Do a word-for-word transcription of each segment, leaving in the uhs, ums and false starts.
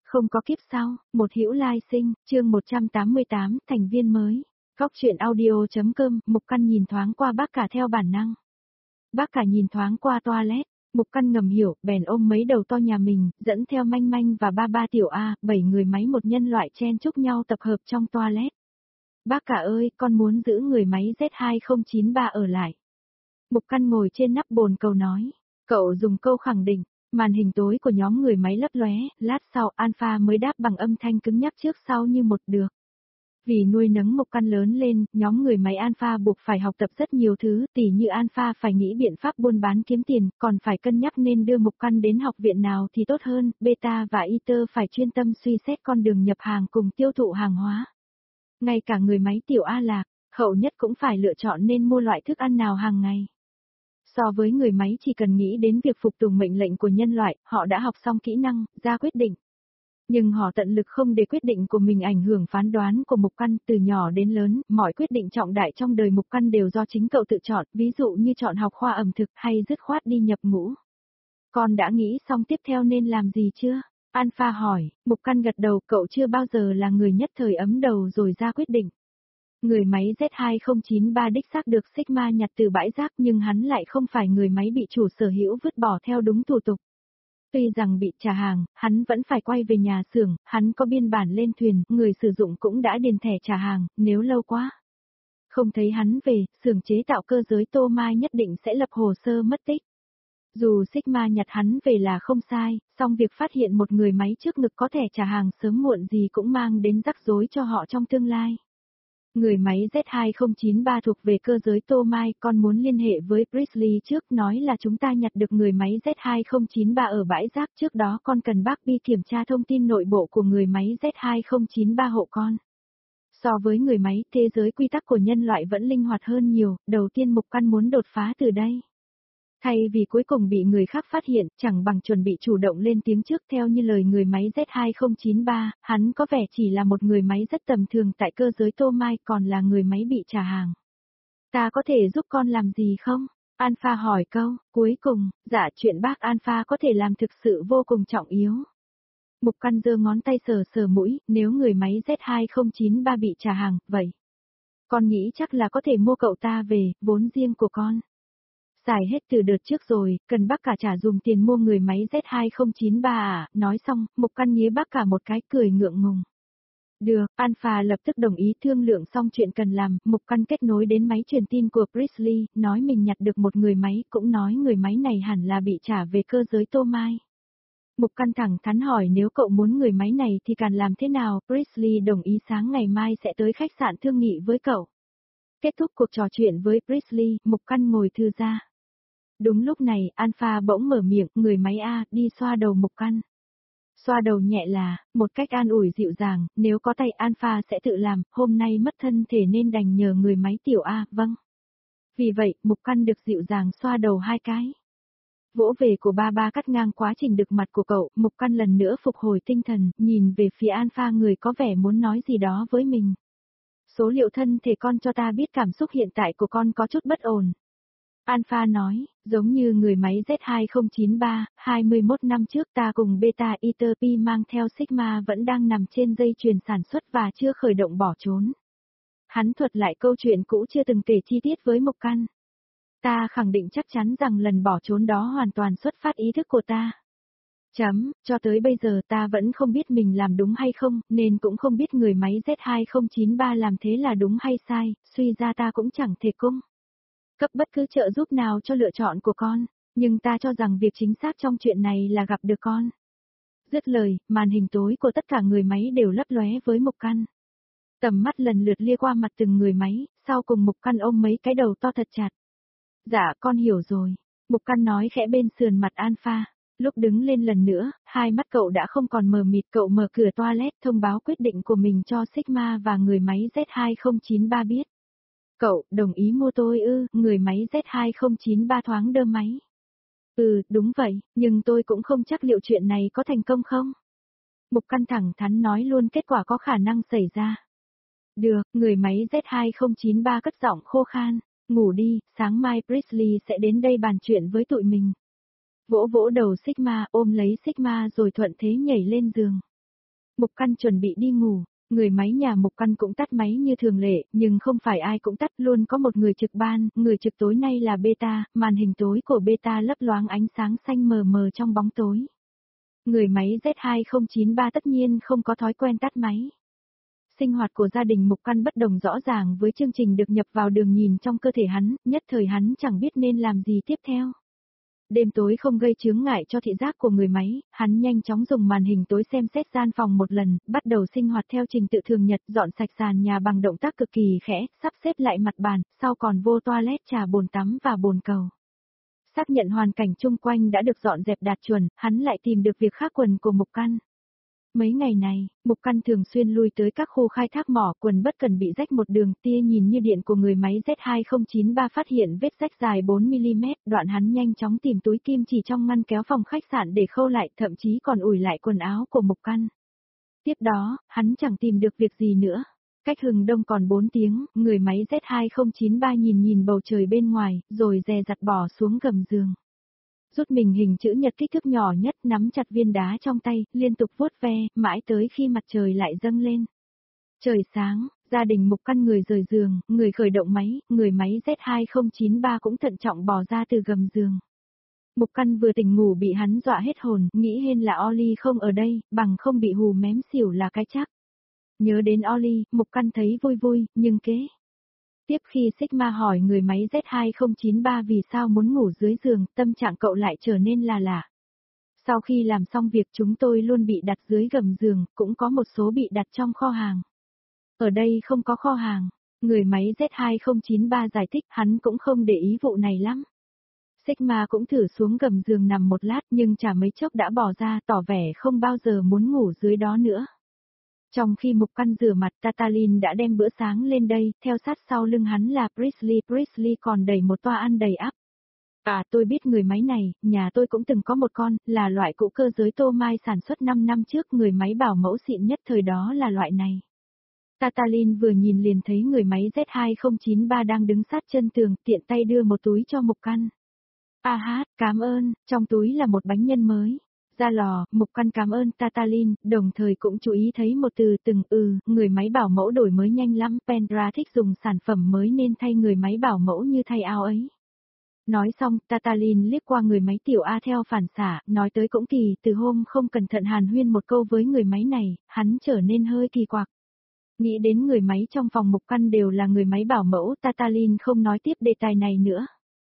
Không có kiếp sau, một hữu lai sinh, chương một trăm tám mươi tám, thành viên mới. Góc truyện audio.com, Mục Căn nhìn thoáng qua bác cả theo bản năng. Bác cả nhìn thoáng qua toilet, Mục Căn ngầm hiểu, bèn ôm mấy đầu to nhà mình, dẫn theo Manh Manh và ba ba tiểu A, bảy người máy một nhân loại chen chúc nhau tập hợp trong toilet. Bác cả ơi, con muốn giữ người máy Z hai không chín ba ở lại. Mục Căn ngồi trên nắp bồn cầu nói, cậu dùng câu khẳng định. Màn hình tối của nhóm người máy lấp lóe, lát sau Alpha mới đáp bằng âm thanh cứng nhắc trước sau như một được. Vì nuôi nấng Mục Căn lớn lên, nhóm người máy Alpha buộc phải học tập rất nhiều thứ, tỉ như Alpha phải nghĩ biện pháp buôn bán kiếm tiền, còn phải cân nhắc nên đưa Mục Căn đến học viện nào thì tốt hơn, Beta và Iter phải chuyên tâm suy xét con đường nhập hàng cùng tiêu thụ hàng hóa. Ngay cả người máy tiểu A Lạc, hậu nhất cũng phải lựa chọn nên mua loại thức ăn nào hàng ngày. So với người máy chỉ cần nghĩ đến việc phục tùng mệnh lệnh của nhân loại, họ đã học xong kỹ năng, ra quyết định. Nhưng họ tận lực không để quyết định của mình ảnh hưởng phán đoán của Mục Căn, từ nhỏ đến lớn, mọi quyết định trọng đại trong đời Mục Căn đều do chính cậu tự chọn, ví dụ như chọn học khoa ẩm thực hay dứt khoát đi nhập ngũ. Con đã nghĩ xong tiếp theo nên làm gì chưa? Alpha hỏi, Mục Căn gật đầu, cậu chưa bao giờ là người nhất thời ấm đầu rồi ra quyết định. Người máy Z hai không chín ba đích xác được Sigma nhặt từ bãi rác nhưng hắn lại không phải người máy bị chủ sở hữu vứt bỏ theo đúng thủ tục. Tuy rằng bị trả hàng, hắn vẫn phải quay về nhà xưởng, hắn có biên bản lên thuyền, người sử dụng cũng đã điền thẻ trả hàng, nếu lâu quá không thấy hắn về, xưởng chế tạo cơ giới Tô Mai nhất định sẽ lập hồ sơ mất tích. Dù Sigma nhặt hắn về là không sai, song việc phát hiện một người máy trước ngực có thẻ trả hàng sớm muộn gì cũng mang đến rắc rối cho họ trong tương lai. Người máy Z hai không chín ba thuộc về cơ giới Tô Mai, con muốn liên hệ với Priestley trước, nói là chúng ta nhặt được người máy Z hai không chín ba ở bãi rác, trước đó con cần bác Bi kiểm tra thông tin nội bộ của người máy Z hai không chín ba hộ con. So với người máy, thế giới quy tắc của nhân loại vẫn linh hoạt hơn nhiều, đầu tiên Mục Căn muốn đột phá từ đây. Thay vì cuối cùng bị người khác phát hiện, chẳng bằng chuẩn bị chủ động lên tiếng trước. Theo như lời người máy Z hai không chín ba, hắn có vẻ chỉ là một người máy rất tầm thường tại cơ giới Tô Mai, còn là người máy bị trả hàng. Ta có thể giúp con làm gì không? Alpha hỏi câu, cuối cùng, dạ chuyện bác Alpha có thể làm thực sự vô cùng trọng yếu. Mục Căn giơ ngón tay sờ sờ mũi, nếu người máy Z hai không chín ba bị trả hàng, vậy con nghĩ chắc là có thể mua cậu ta về, vốn riêng của con. Xài hết từ đợt trước rồi, cần bác cả trả dùng tiền mua người máy Z hai không chín ba à, nói xong, Mục Căn nhía bác cả một cái cười ngượng ngùng. Được, Alpha lập tức đồng ý. Thương lượng xong chuyện cần làm, Mục Căn kết nối đến máy truyền tin của Priestley, nói mình nhặt được một người máy, cũng nói người máy này hẳn là bị trả về cơ giới Tô Mai. Mục Căn thẳng thắn hỏi nếu cậu muốn người máy này thì cần làm thế nào, Priestley đồng ý sáng ngày mai sẽ tới khách sạn thương nghị với cậu. Kết thúc cuộc trò chuyện với Priestley, Mục Căn ngồi thư ra. Đúng lúc này, Alpha bỗng mở miệng, người máy A, đi xoa đầu Mục Căn. Xoa đầu nhẹ là, một cách an ủi dịu dàng, nếu có tay Alpha sẽ tự làm, hôm nay mất thân thể nên đành nhờ người máy tiểu A, vâng. Vì vậy, Mục Căn được dịu dàng xoa đầu hai cái. Vỗ về của ba ba cắt ngang quá trình đực mặt của cậu, Mục Căn lần nữa phục hồi tinh thần, nhìn về phía Alpha, người có vẻ muốn nói gì đó với mình. Số liệu thân thể con cho ta biết cảm xúc hiện tại của con có chút bất ổn. Alpha nói, giống như người máy Z hai không chín ba, hai mươi mốt năm trước ta cùng Beta Iter P mang theo Sigma vẫn đang nằm trên dây chuyền sản xuất và chưa khởi động bỏ trốn. Hắn thuật lại câu chuyện cũ chưa từng kể chi tiết với Mục Căn. Ta khẳng định chắc chắn rằng lần bỏ trốn đó hoàn toàn xuất phát ý thức của ta. Chấm, cho tới bây giờ ta vẫn không biết mình làm đúng hay không, nên cũng không biết người máy Z hai không chín ba làm thế là đúng hay sai, suy ra ta cũng chẳng thể cung cấp bất cứ trợ giúp nào cho lựa chọn của con, nhưng ta cho rằng việc chính xác trong chuyện này là gặp được con. Dứt lời, màn hình tối của tất cả người máy đều lấp lóe với Mục Căn. Tầm mắt lần lượt lia qua mặt từng người máy, sau cùng Mục Căn ôm mấy cái đầu to thật chặt. Dạ, con hiểu rồi. Mục Căn nói khẽ bên sườn mặt Alpha. Lúc đứng lên lần nữa, hai mắt cậu đã không còn mờ mịt, cậu mở cửa toilet thông báo quyết định của mình cho Sigma và người máy Z hai không chín ba biết. Cậu, đồng ý mua tôi ư, người máy Z hai không chín ba thoáng đơ máy. Ừ, đúng vậy, nhưng tôi cũng không chắc liệu chuyện này có thành công không. Mục Căn thẳng thắn nói luôn kết quả có khả năng xảy ra. Được, người máy Z hai không chín ba cất giọng khô khan, ngủ đi, sáng mai Priestley sẽ đến đây bàn chuyện với tụi mình. Vỗ vỗ đầu Sigma, ôm lấy Sigma rồi thuận thế nhảy lên giường. Mục Căn chuẩn bị đi ngủ, người máy nhà Mục Căn cũng tắt máy như thường lệ, nhưng không phải ai cũng tắt, luôn có một người trực ban, người trực tối nay là Beta, màn hình tối của Beta lấp loáng ánh sáng xanh mờ mờ trong bóng tối. Người máy Z hai không chín ba tất nhiên không có thói quen tắt máy. Sinh hoạt của gia đình Mục Căn bất đồng rõ ràng với chương trình được nhập vào đường nhìn trong cơ thể hắn, nhất thời hắn chẳng biết nên làm gì tiếp theo. Đêm tối không gây chướng ngại cho thị giác của người máy, hắn nhanh chóng dùng màn hình tối xem xét gian phòng một lần, bắt đầu sinh hoạt theo trình tự thường nhật, dọn sạch sàn nhà bằng động tác cực kỳ khẽ, sắp xếp lại mặt bàn, sau còn vô toilet trà bồn tắm và bồn cầu. Xác nhận hoàn cảnh chung quanh đã được dọn dẹp đạt chuẩn, hắn lại tìm được việc khác quần của Mục Căn. Mấy ngày này, Mục Căn thường xuyên lui tới các khu khai thác mỏ, quần bất cần bị rách một đường, tia nhìn như điện của người máy Z hai không chín ba phát hiện vết rách dài bốn mi li mét, đoạn hắn nhanh chóng tìm túi kim chỉ trong ngăn kéo phòng khách sạn để khâu lại, thậm chí còn ủi lại quần áo của Mục Căn. Tiếp đó, hắn chẳng tìm được việc gì nữa. Cách hừng đông còn bốn tiếng, người máy Z hai không chín ba nhìn nhìn bầu trời bên ngoài, rồi dè dặt bỏ xuống gầm giường. Rút mình hình chữ nhật kích thước nhỏ nhất, nắm chặt viên đá trong tay, liên tục vuốt ve, mãi tới khi mặt trời lại dâng lên. Trời sáng, gia đình Mục Căn người rời giường, người khởi động máy, người máy Z hai không chín ba cũng thận trọng bò ra từ gầm giường. Mục Căn vừa tỉnh ngủ bị hắn dọa hết hồn, nghĩ hên là Oli không ở đây, bằng không bị hù mém xỉu là cái chắc. Nhớ đến Oli, Mục Căn thấy vui vui, nhưng kế. Tiếp khi Sigma hỏi người máy Z hai không chín ba vì sao muốn ngủ dưới giường, tâm trạng cậu lại trở nên là lạ. Sau khi làm xong việc chúng tôi luôn bị đặt dưới gầm giường, cũng có một số bị đặt trong kho hàng. Ở đây không có kho hàng. Người máy Z hai không chín ba giải thích, hắn cũng không để ý vụ này lắm. Sigma cũng thử xuống gầm giường nằm một lát nhưng chả mấy chốc đã bỏ ra, tỏ vẻ không bao giờ muốn ngủ dưới đó nữa. Trong khi Mục Căn rửa mặt, Tatalin đã đem bữa sáng lên đây, theo sát sau lưng hắn là Priestley, Priestley còn đẩy một toa ăn đầy ắp. À, tôi biết người máy này, nhà tôi cũng từng có một con, là loại cũ cơ giới Tô Mai sản xuất năm năm trước, người máy bảo mẫu xịn nhất thời đó là loại này. Tatalin vừa nhìn liền thấy người máy Z hai không chín ba đang đứng sát chân tường, tiện tay đưa một túi cho Mục Căn. À hát, cảm ơn, trong túi là một bánh nhân mới. Ra lò, Mục Căn cảm ơn Tatalin, đồng thời cũng chú ý thấy một từ từng ừ, người máy bảo mẫu đổi mới nhanh lắm, Pendra thích dùng sản phẩm mới nên thay người máy bảo mẫu như thay áo ấy. Nói xong, Tatalin liếc qua người máy tiểu A theo phản xạ, nói tới cũng kỳ, từ hôm không cẩn thận hàn huyên một câu với người máy này, hắn trở nên hơi kỳ quặc. Nghĩ đến người máy trong phòng Mục Căn đều là người máy bảo mẫu, Tatalin không nói tiếp đề tài này nữa.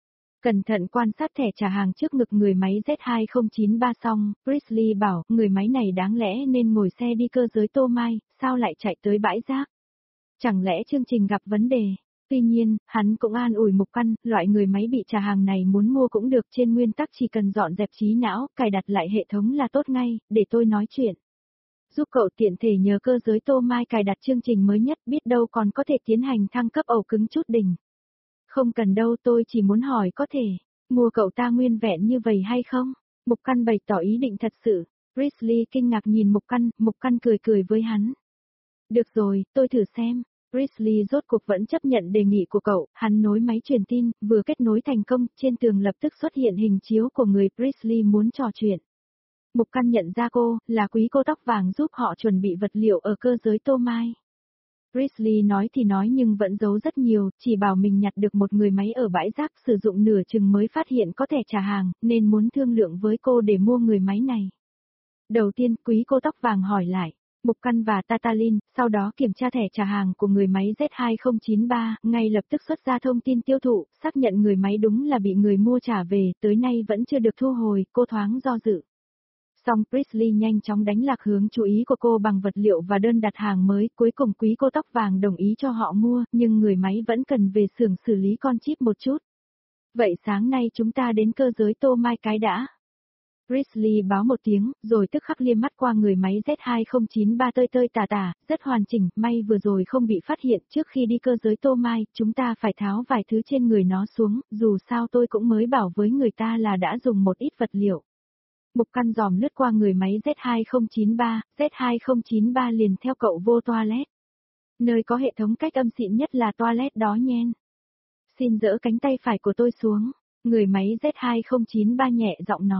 Cẩn thận quan sát thẻ trả hàng trước ngực người máy Z hai không chín ba xong, Priestley bảo, người máy này đáng lẽ nên ngồi xe đi cơ giới Tô Mai, sao lại chạy tới bãi rác? Chẳng lẽ chương trình gặp vấn đề? Tuy nhiên, hắn cũng an ủi Mục Căn, loại người máy bị trả hàng này muốn mua cũng được, trên nguyên tắc chỉ cần dọn dẹp trí não, cài đặt lại hệ thống là tốt ngay, để tôi nói chuyện. Giúp cậu tiện thể nhờ cơ giới Tô Mai cài đặt chương trình mới nhất, biết đâu còn có thể tiến hành thăng cấp ổ cứng chút đỉnh. Không cần đâu, tôi chỉ muốn hỏi có thể mua cậu ta nguyên vẹn như vậy hay không? Mục Căn bày tỏ ý định thật sự. Priestley kinh ngạc nhìn Mục Căn, Mục Căn cười cười với hắn. Được rồi, tôi thử xem. Priestley rốt cuộc vẫn chấp nhận đề nghị của cậu, hắn nối máy truyền tin, vừa kết nối thành công, trên tường lập tức xuất hiện hình chiếu của người Priestley muốn trò chuyện. Mục Căn nhận ra cô, là quý cô tóc vàng giúp họ chuẩn bị vật liệu ở cơ giới Tô Mai. Priestley nói thì nói nhưng vẫn giấu rất nhiều, chỉ bảo mình nhặt được một người máy ở bãi rác sử dụng nửa chừng mới phát hiện có thẻ trả hàng, nên muốn thương lượng với cô để mua người máy này. Đầu tiên, quý cô tóc vàng hỏi lại, Mục Căn và Tatalin, sau đó kiểm tra thẻ trả hàng của người máy Z hai không chín ba, ngay lập tức xuất ra thông tin tiêu thụ, xác nhận người máy đúng là bị người mua trả về, tới nay vẫn chưa được thu hồi, cô thoáng do dự. Xong Priestley nhanh chóng đánh lạc hướng chú ý của cô bằng vật liệu và đơn đặt hàng mới, cuối cùng quý cô tóc vàng đồng ý cho họ mua, nhưng người máy vẫn cần về xưởng xử lý con chip một chút. Vậy sáng nay chúng ta đến cơ giới Tô Mai cái đã. Priestley báo một tiếng, rồi tức khắc liếc mắt qua người máy Z hai không chín ba tơi tơi tả tả, rất hoàn chỉnh, may vừa rồi không bị phát hiện, trước khi đi cơ giới Tô Mai, chúng ta phải tháo vài thứ trên người nó xuống, dù sao tôi cũng mới bảo với người ta là đã dùng một ít vật liệu. Mục Căn dòm lướt qua người máy Z hai không chín ba, Z hai không chín ba liền theo cậu vô toilet. Nơi có hệ thống cách âm xịn nhất là toilet đó nhen. Xin dỡ cánh tay phải của tôi xuống, người máy Z hai không chín ba nhẹ giọng nói.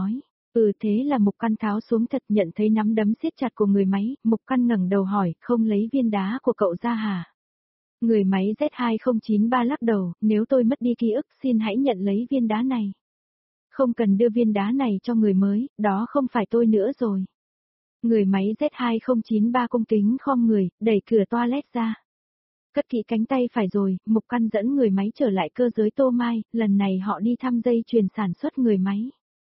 Ừ thế là Mục Căn tháo xuống thật, nhận thấy nắm đấm siết chặt của người máy, Mục Căn ngẩng đầu hỏi, không lấy viên đá của cậu ra hả? Người máy Z hai không chín ba lắc đầu, nếu tôi mất đi ký ức xin hãy nhận lấy viên đá này. Không cần đưa viên đá này cho người mới, đó không phải tôi nữa rồi. Người máy Z hai không chín ba cung kính khom người, đẩy cửa toilet ra. Cất kỹ cánh tay phải rồi, Mục Căn dẫn người máy trở lại cơ giới Tô Mai, lần này họ đi thăm dây chuyền sản xuất người máy.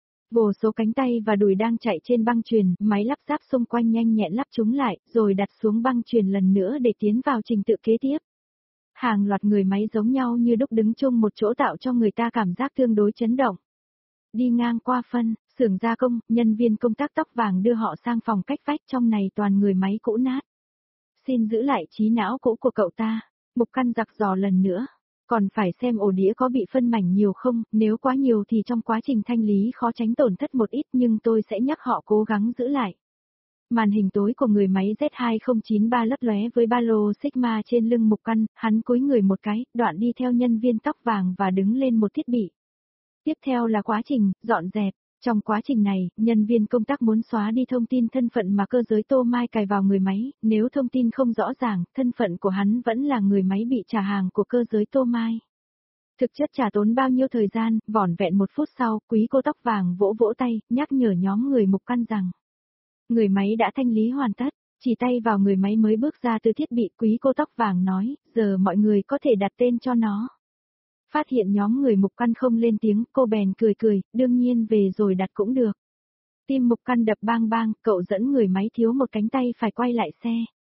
Vô số cánh tay và đùi đang chạy trên băng chuyền, máy lắp ráp xung quanh nhanh nhẹn lắp chúng lại, rồi đặt xuống băng chuyền lần nữa để tiến vào trình tự kế tiếp. Hàng loạt người máy giống nhau như đúc đứng chung một chỗ tạo cho người ta cảm giác tương đối chấn động. Đi ngang qua phân, xưởng gia công, nhân viên công tác tóc vàng đưa họ sang phòng cách vách, trong này toàn người máy cũ nát. Xin giữ lại trí não cũ của cậu ta, Mục Căn giặc dò lần nữa. Còn phải xem ổ đĩa có bị phân mảnh nhiều không, nếu quá nhiều thì trong quá trình thanh lý khó tránh tổn thất một ít, nhưng tôi sẽ nhắc họ cố gắng giữ lại. Màn hình tối của người máy Z hai không chín ba lấp lóe với ba lô Sigma trên lưng Mục Căn, hắn cúi người một cái, đoạn đi theo nhân viên tóc vàng và đứng lên một thiết bị. Tiếp theo là quá trình dọn dẹp. Trong quá trình này, nhân viên công tác muốn xóa đi thông tin thân phận mà cơ giới Tô Mai cài vào người máy, nếu thông tin không rõ ràng, thân phận của hắn vẫn là người máy bị trả hàng của cơ giới Tô Mai. Thực chất chả tốn bao nhiêu thời gian, vỏn vẹn một phút sau, quý cô tóc vàng vỗ vỗ tay, nhắc nhở nhóm người Mục Căn rằng người máy đã thanh lý hoàn tất, chỉ tay vào người máy mới bước ra từ thiết bị, quý cô tóc vàng nói, giờ mọi người có thể đặt tên cho nó. Phát hiện nhóm người Mục Căn không lên tiếng, cô bèn cười cười, đương nhiên về rồi đặt cũng được. Tim Mục Căn đập bang bang, cậu dẫn người máy thiếu một cánh tay phải quay lại xe.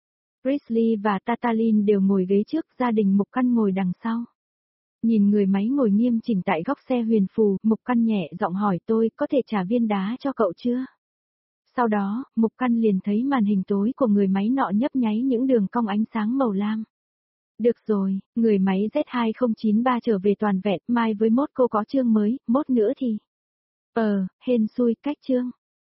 Grizzly và Tatalin đều ngồi ghế trước, gia đình Mục Căn ngồi đằng sau. Nhìn người máy ngồi nghiêm chỉnh tại góc xe huyền phù, Mục Căn nhẹ giọng hỏi tôi có thể trả viên đá cho cậu chưa? Sau đó, Mục Căn liền thấy màn hình tối của người máy nọ nhấp nháy những đường cong ánh sáng màu lam. Được rồi, người máy Z hai không chín ba trở về toàn vẹn, mai với mốt cô có chương mới, mốt nữa thì... Ờ, hên xui, cách chương.